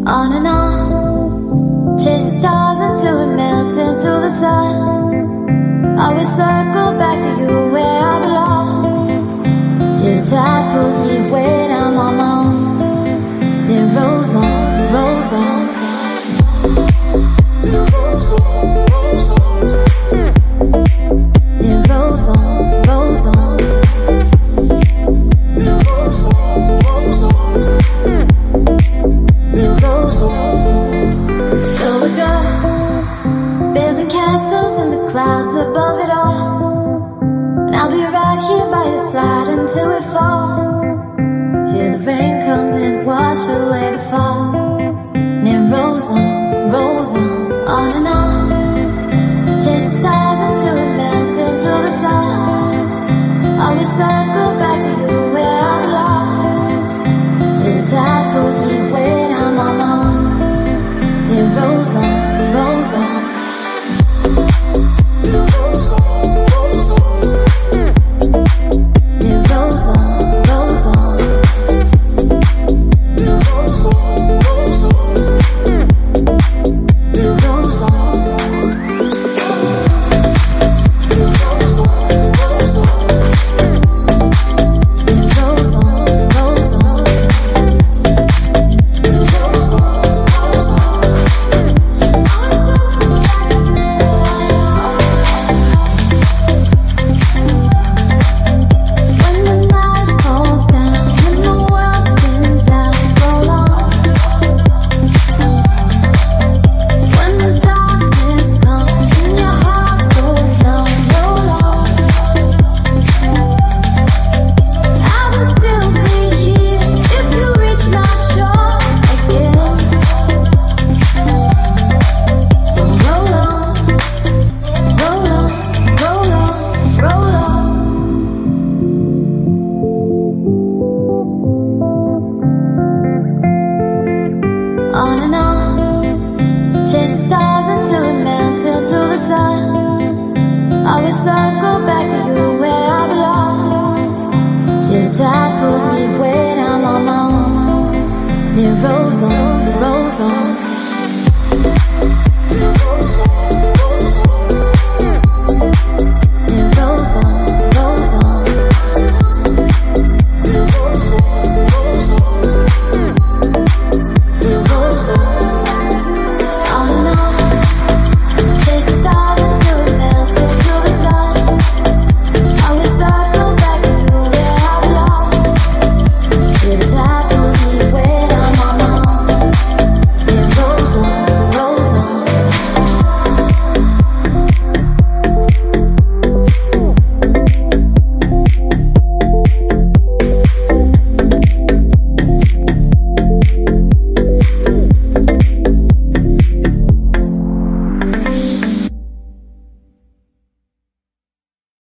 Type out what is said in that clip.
On and on, chase the stars until we melt into the sun. Always circle back to you where I belong, till the tide pulls me away and I'm on my own. Then rolls on, rolls on. Then rolls on, rolls on. Then rolls on, rolls on. Then rolls on, rolls on. Then rolls on. So we go, building castles in the clouds above it all. And I'll be right here by your side until we fall, till the rain comes and wash away the fall. And it rolls on and on. Chase the stars until we melt into the sun. Always circle back to you where I belong, till the tide pulls me away and I'm on my own. It rolls on, rolls on. It rolls on, rolls on. It rolls on, rolls on. It rolls on, rolls on. It rolls on. It rolls on, rolls on. It rolls on, rolls on. It rolls on, rolls on. When the night falls down, when the world spins out, roll on. When the darkness comes and your heart goes numb, roll on. I will still be here if you reach my shore again. So roll on, roll on, roll on, roll on. On and on, chase the stars until we melt into the sun. Always circle back to you where I belong, till the tide pulls me away and I'm on my own. It rolls on, rolls on. It rolls on, rolls on. It rolls on, rolls on.